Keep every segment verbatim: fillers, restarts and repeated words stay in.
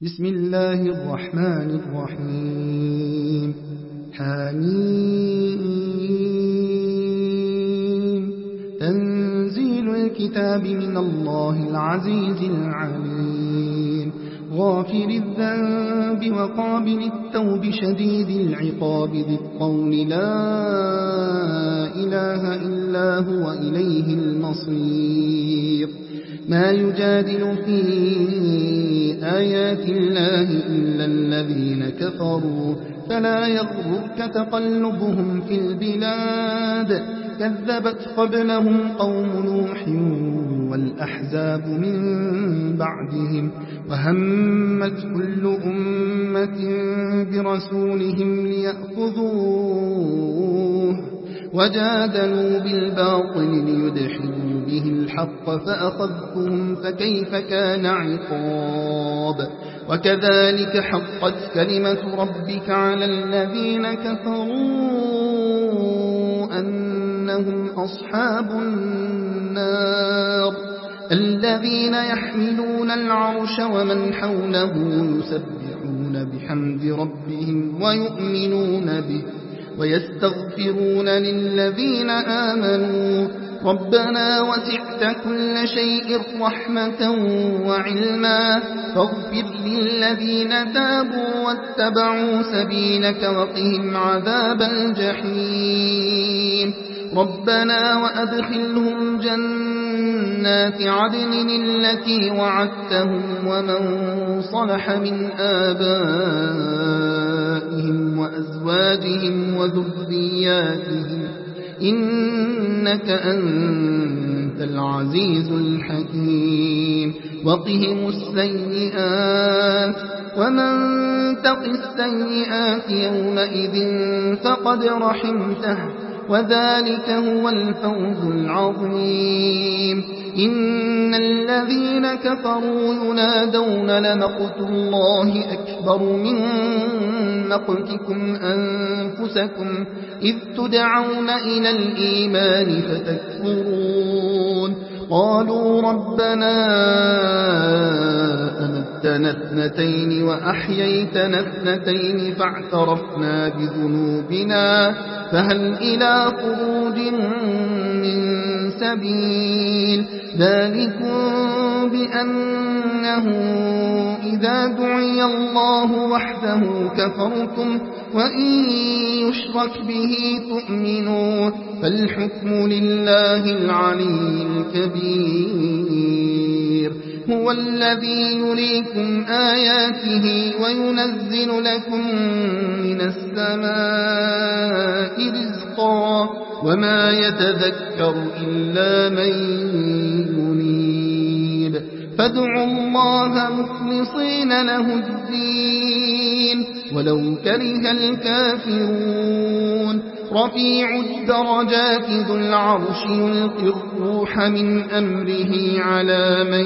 بسم الله الرحمن الرحيم حميم تنزيل الكتاب من الله العزيز العليم غافر الذنب وقابل التوب شديد العقاب ذي الطول لا إله إلا هو إليه المصير ما يجادل في آيات الله إلا الذين كفروا فلا يغرك تقلبهم في البلاد كذبت قبلهم قوم نوح والأحزاب من بعدهم وهمت كل أمة برسولهم ليأخذوه وجادلوا بالباطل ليدحضوا به الحق فأخذتهم فكيف كان عقاب وكذلك حقت كلمة ربك على الذين كفروا أنهم أصحاب النار الذين يحملون العرش ومن حوله يسبحون بحمد ربهم ويؤمنون به ويستغفرون للذين آمنوا ربنا وسعت كل شيء رحمة وعلما فاغفر للذين تابوا واتبعوا سبيلك وقهم عذاب الجحيم ربنا وأدخلهم جنات عدن التي وعدتهم ومن صلح من آبائهم وأزواجهم وذرياتهم إنك أنت العزيز الحكيم وقهم السيئات ومن تق السيئات يومئذ فقد رحمته وذلك هو الفوز العظيم إن الذين كفروا ينادون لمقت الله أكبر من مقتكم أنفسكم إذ تدعون إلى الإيمان فتكفرون قالوا ربنا أمتنا اثنتين وأحييتنا اثنتين فاعترفنا بذنوبنا فهل إلى خروج من سبيل ذلكم بأنه إذا دعي الله وحده كفرتم وإن يشرك به تؤمنوا فالحكم لله العلي الكبير هو الذي يريكم آياته وينزل لكم من السماء رزقا وما يتذكر إلا من ينيب فادعوا الله مخلصين له الدين ولو كره الكافرون رفيع الدرجات ذو العرش يلقي الروح من أمره على من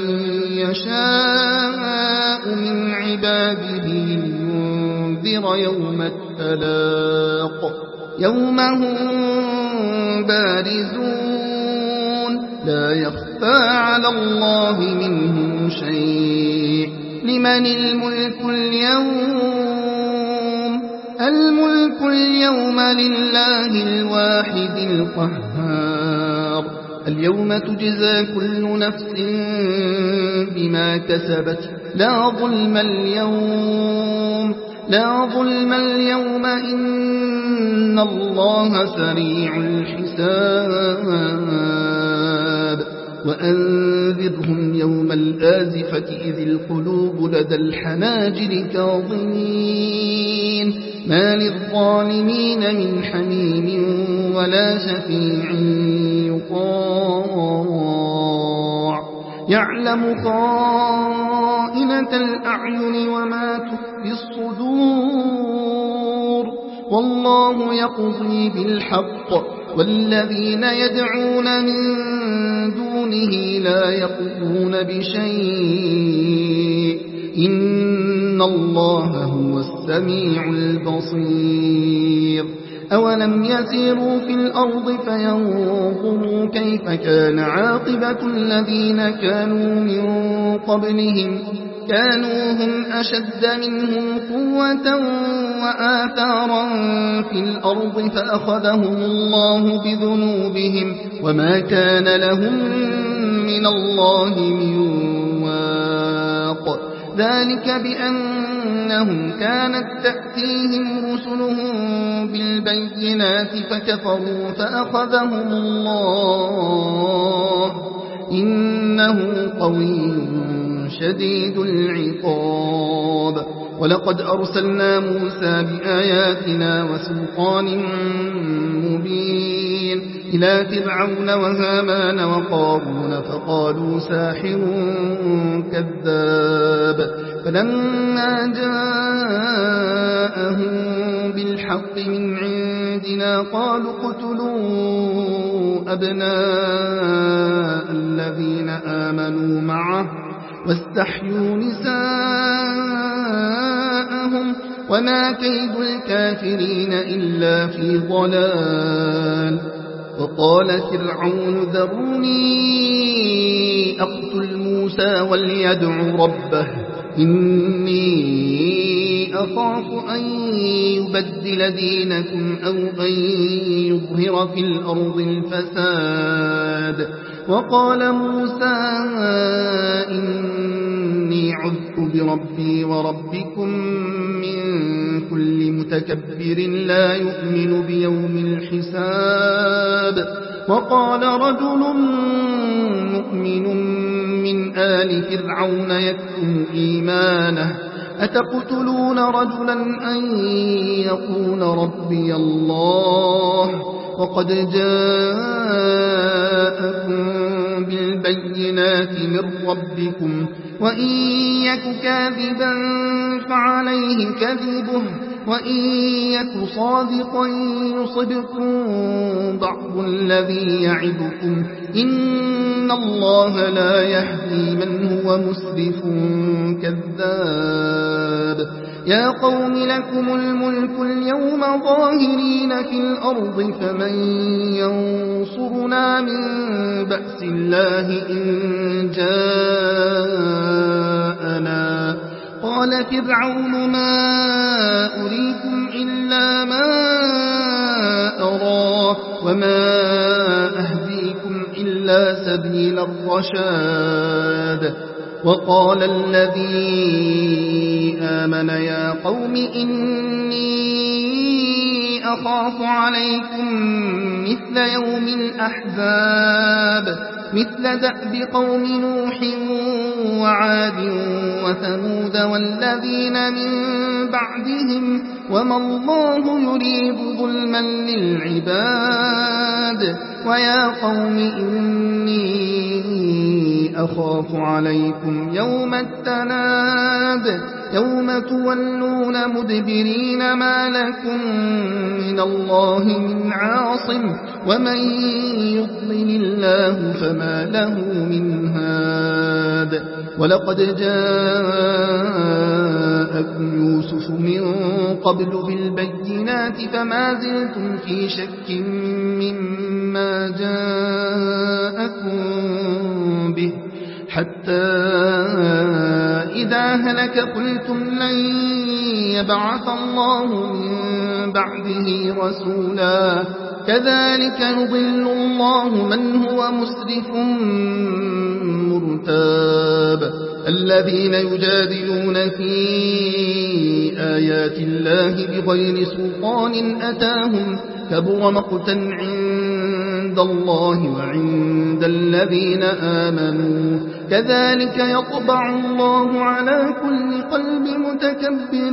يشاء من عباده لينذر يوم التلاق يوم هم بارزون لا يخفى على الله منهم شيء لمن الملك اليوم الملك اليوم لله الواحد القهار اليوم تجزى كل نفس بما كسبت لا ظلم اليوم لا ظلم اليوم إن الله سريع الحساب وأنذرهم يوم الآزفة إذ القلوب لدى الحناجر كاظمين ما للظالمين من حميم ولا شفيع يطاع يعلم خائنة الأعين وما تخفي الصدور والله يقضي بالحق والذين يدعون من دونه لا يقضون بشيء إن الله هو السميع البصير أولم يسيروا في الأرض فينظروا كيف كان عاقبة الذين كانوا من قبلهم كانوا هم أشد منهم قوة وآثارا في الأرض فأخذهم الله بذنوبهم وما كان لهم من الله من واق ذلك بأنهم كانت تأتيهم رسلهم بالبينات فكفروا فأخذهم الله إنه قوي شديد العقاب ولقد أرسلنا موسى بآياتنا وسلطان مبين إلى فرعون وهامان وقارون فقالوا ساحر كذاب فلما جاءهم بالحق من عندنا قالوا اقتلوا أبناء الذين آمنوا معه واستحيوا نساءهم وما كيد الكافرين إلا في ضلال وقال فرعون ذروني أقتل موسى وليدع ربه إني أخاف أن يبدل دينكم أو أن يظهر في الأرض الفساد وقال موسى إني عذت بربي وربكم من كل متكبر لا يؤمن بيوم الحساب وقال رجل مؤمن من آل فرعون يكتم إيمانه أتقتلون رجلا أن يقول ربي الله وقد جاءكم بالبينات من ربكم وإن يك كاذبا فعليه كذبه وإن يك صادقا يصبكم بعض الذي يعدكم إن الله لا يهدي من هو مسرف كذاب يا قوم لكم الملك اليوم ظاهرين في الأرض فمن ينصرنا من بأس الله إن جاءنا قال فرعون ما أريكم إلا ما أرى وما أهديكم إلا سبيل الرشاد وقال الذي آمن يا قوم إني أخاف عليكم مثل يوم الأحزاب مثل دأب قوم نوح وعاد وثمود والذين من بعدهم وما الله يريد ظلما للعباد ويا قوم إني أخاف عليكم يوم التناد يوم تولون مدبرين ما لكم من الله من عاصم ومن يضلل الله فما له من هاد ولقد جاءكم يوسف من قبل بالبينات فما زلتم في شك مما جاءكم به حتى إذا هلك قلتم لن يبعث الله من بعده رسولا كذلك يضل الله من هو مسرف مرتاب الذين يجادلون في آيات الله بغير سلطان أتاهم كبر مقتا عند الله وعند الذين آمنوا كذلك يطبع الله على كل قلب متكبر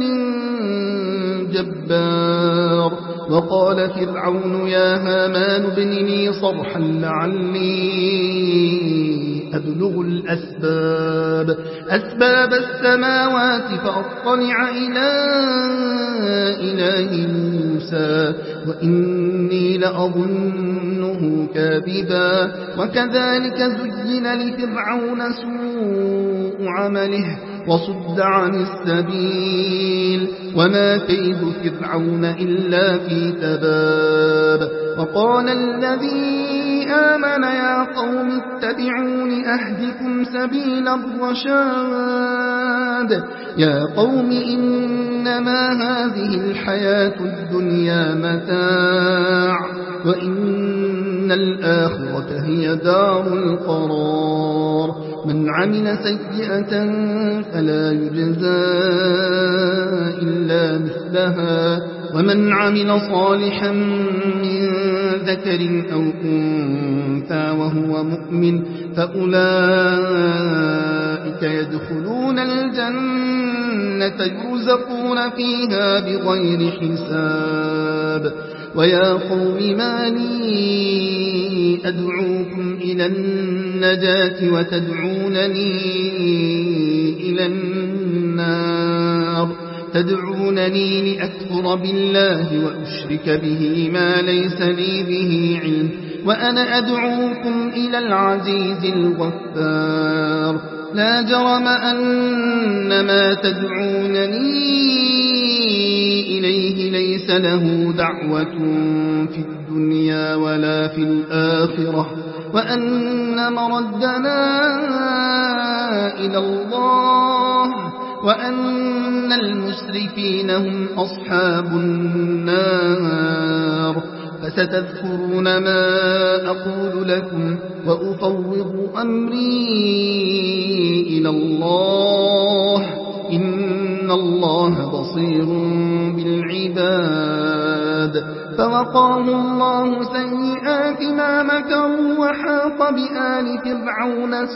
جبار وقال فرعون يا هامان ابن لي صرحا لعلي أبلغ الأسباب أسباب السماوات فأطلع إلى إله موسى وإني لأظنه كاذبا وكذلك زين لفرعون سوء عمله وصد عن السبيل وما كيد فرعون إلا في تباب وقال الذي آمن يا قوم اتبعون أهدكم سبيل الرشاد يا قوم إنما هذه الحياة الدنيا متاع وإن الآخرة هي دار القرار من عمل سيئة فلا يجزى إلا مثلها ومن عمل صالحا من ذكر أو أنثى وهو مؤمن فأولئك يدخلون الجنة يرزقون فيها بغير حساب ويا قوم ما لي أدعوكم إلى النجاة وتدعونني إلى النار تدعونني لأكفر بالله وأشرك به ما ليس لي به علم وأنا أدعوكم إلى العزيز الغفار لا جرم أن ما تدعونني إليه ليس له دعوة في الدنيا ولا في الآخرة وأن مردنا إلى الله وأن المسرفين هم أصحاب النار فستذكرون ما أقول لكم وأفوض أمري إلى الله إن الله بصير بالعباد فوقاه الله سيئات ما مكروا وحاق بآل فرعون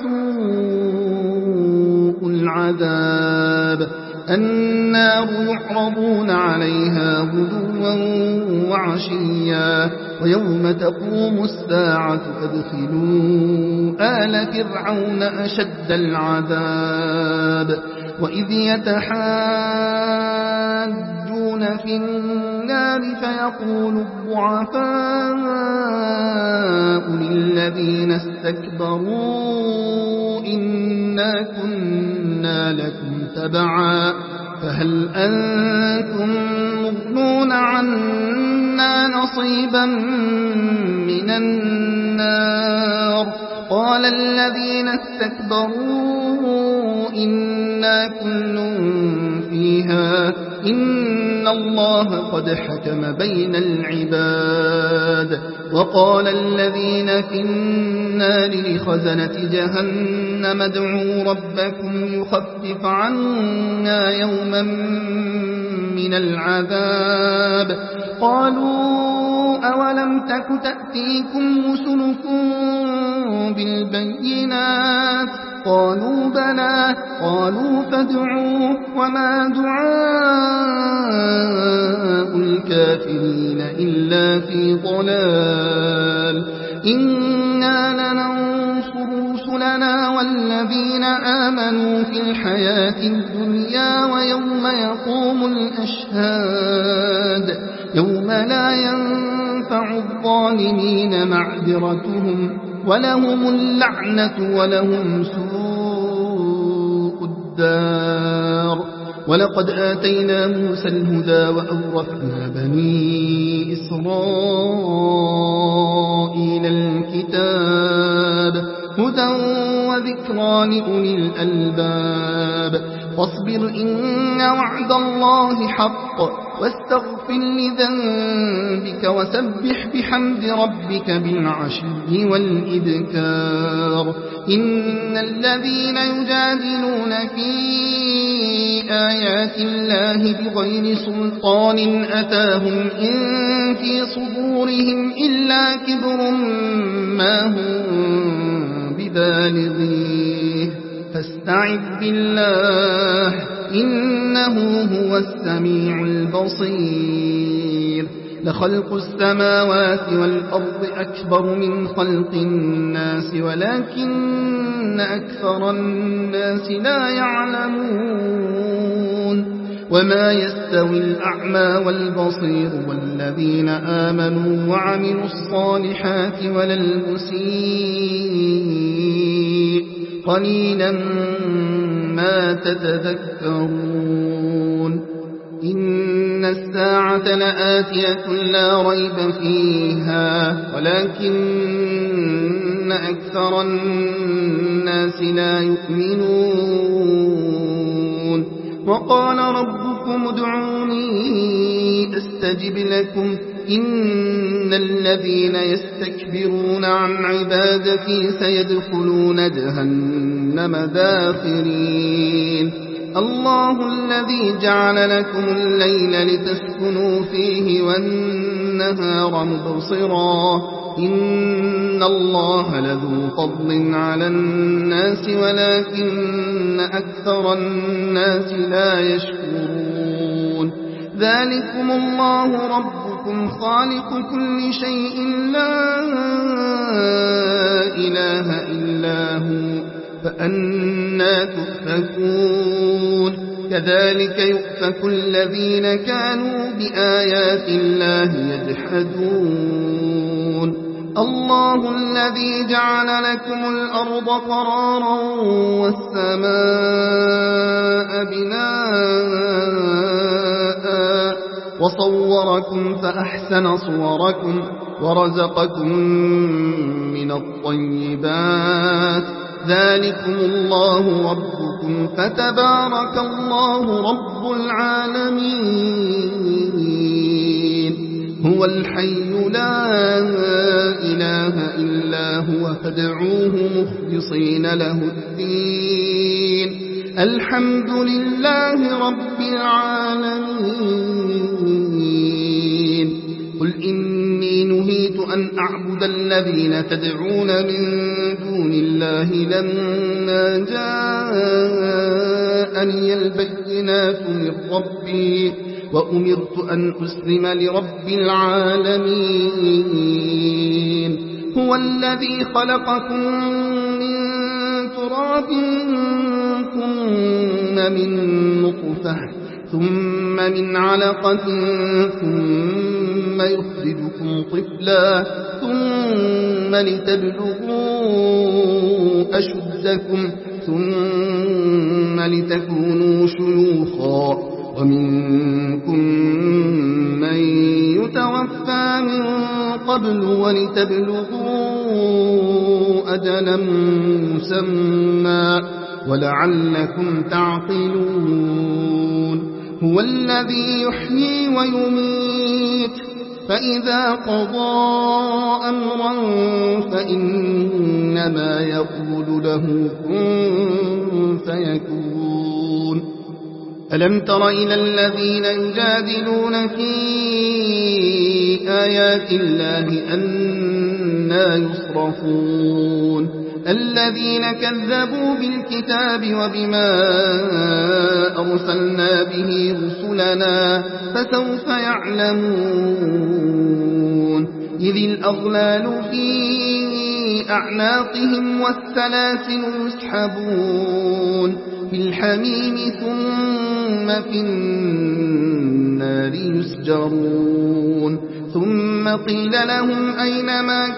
سوء العذاب النار يعرضون عليها غدوا وعشيا ويوم تقوم الساعة أدخلوا آل فرعون أشد العذاب وإذ يتحاجون في النار فيقول الضعفاء للذين استكبروا إنا كنا لكم تبعا فهل أنتم مغنون عنا نصيبا من النار قال الذين استكبروا إنا كل فيها إن الله قد حكم بين العباد وقال الذين في النار لخزنة جهنم ادعوا ربكم يخفف عنا يوما من العذاب قالوا أولم تك تأتيكم رسلكم بالبينات قالوا بلى قالوا فادعوا وما دعاء الكافرين إلا في ضلال إنا لننصر رسلنا والذين آمنوا في الحياة الدنيا ويوم يقوم الأشهاد يوم لا ينفع الظالمين معذرتهم ولهم اللعنة ولهم سوء الدار ولقد آتينا موسى الهدى وأورثنا بني إسرائيل الكتاب هدى وذكرى لأولي الألباب فاصبر إن وعد الله حق واستغفر لذنبك وسبح بحمد ربك بالعشي والإبكار إن الذين يجادلون في آيات الله بغير سلطان أتاهم إن في صدورهم إلا كبر ما هم ببالغيه فاستعذ بالله إنه هو السميع البصير لخلق السماوات والأرض أكبر من خلق الناس ولكن أكثر الناس لا يعلمون وما يستوي الأعمى والبصير والذين آمنوا وعملوا الصالحات ولا المسيء قليلا ما تتذكرون إن الساعة لآتية لا ريب فيها ولكن أكثر الناس لا يؤمنون وقال ربكم ادعوني أستجب لكم إن الذين يستكبرون عن عبادتي سيدخلون جهنم داخرين الله الذي جعل لكم الليل لتسكنوا فيه والنهار مبصرا إن الله لذو فضل على الناس ولكن أكثر الناس لا يشكرون ذلكم الله ربكم خالق كل شيء لا إله إلا هو فأنى تؤفكون كذلك يؤفك الذين كانوا بآيات الله يجحدون الله الذي جعل لكم الأرض قرارا والسماء بناء وصوركم فأحسن صوركم ورزقكم من الطيبات ذلكم الله ربكم فتبارك الله رب العالمين هو الحي لا إله إلا هو فادعوه مخلصين له الدين الحمد لله رب العالمين قل إني نهيت أن أعبد الذين تدعون من دون الله لما جاءني البينات من ربي وأمرت أن أسلم لرب العالمين هو الذي خلقكم من تراب ثم من نطفة ثم من علقة ثم يخرجكم طفلا ثم لتبلغوا أشدكم ثم لتكونوا شيوخا ومنكم من يتوفى من قبل ولتبلغوا أجلا مسمى ولعلكم تعقلون هو الذي يحيي ويميت فإذا قضى أمرا فإنما يقول له كن فيكون ألم تر إلى الذين يجادلون في آيات الله أنى يصرفون الذين كذبوا بالكتاب وبما أرسلنا به رسلنا فسوف يعلمون إذ الأغلال في أعناقهم والسلاسل يسحبون في الحميم ثم في النار يسجرون ثم قيل لهم أين ما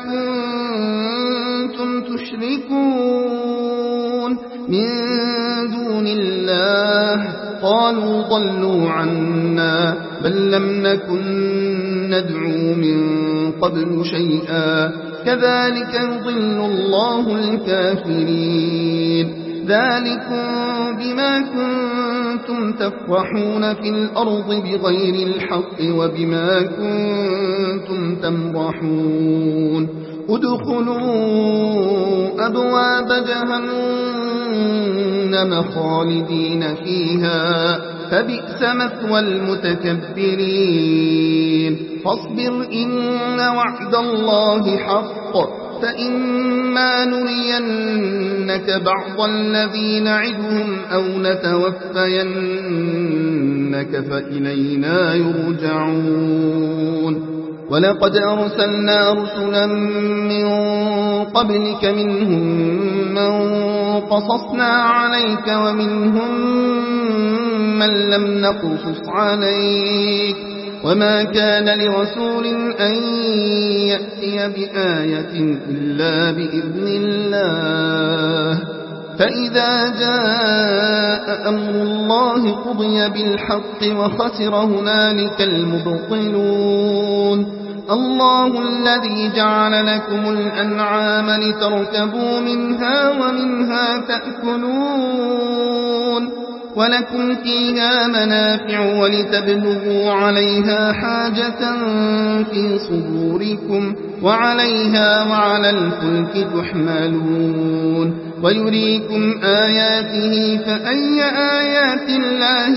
كنتم تشركون من دون الله قالوا ضلوا عنا بل لم نكن ندعو من قبل شيئا كذلك يضل الله الكافرين ذلكم بما كنتم تفرحون في الأرض بغير الحق وبما كنتم تمرحون ادخلوا أبواب جهنم خالدين فيها فبئس مثوى المتكبرين فاصبر إن وعد الله حق فإما نرينك بعض الذي نعدهم أو نتوفينك فإلينا يرجعون ولقد أرسلنا رسلا من قبلك منهم من قصصنا عليك ومنهم من لم نقصص عليك وما كان لرسول أن يأتي بآية إلا بإذن الله فإذا جاء أمر الله قضي بالحق وخسر هنالك المبطلون الله الذي جعل لكم الأنعام لتركبوا منها ومنها تأكلون ولكم فيها منافع ولتبلغوا عليها حاجة في صدوركم وعليها وعلى الفلك تحملون ويريكم آياته فأي آيات الله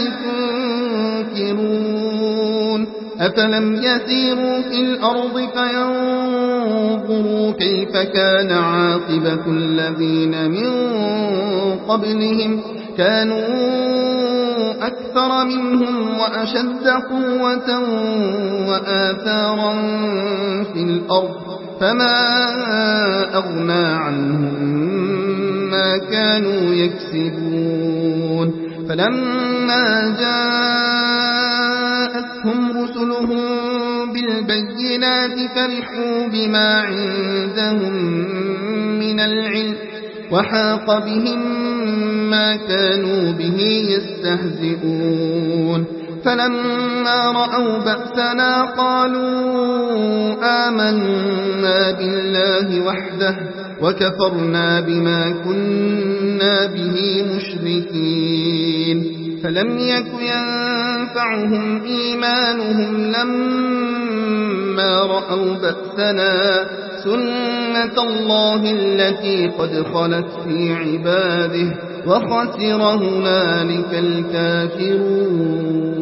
تنكرون أفلم يسيروا في الأرض فينظروا كيف كان عاقبة الذين من قبلهم كانوا أكثر منهم وأشد قوة وآثارا في الأرض فما أغنى عنهم ما كانوا يكسبون فلما جاءتهم رسلهم بالبينات فرحوا بما عندهم من العلم وحاق بهم ما كانوا به يستهزئون فلما رأوا بأسنا قالوا آمنا بالله وحده وكفرنا بما كنا به مشركين فلم يك ينفعهم إيمانهم لما رأوا بأسنا سنة الله التي قد خلت في عباده وخسر هنالك الكافرون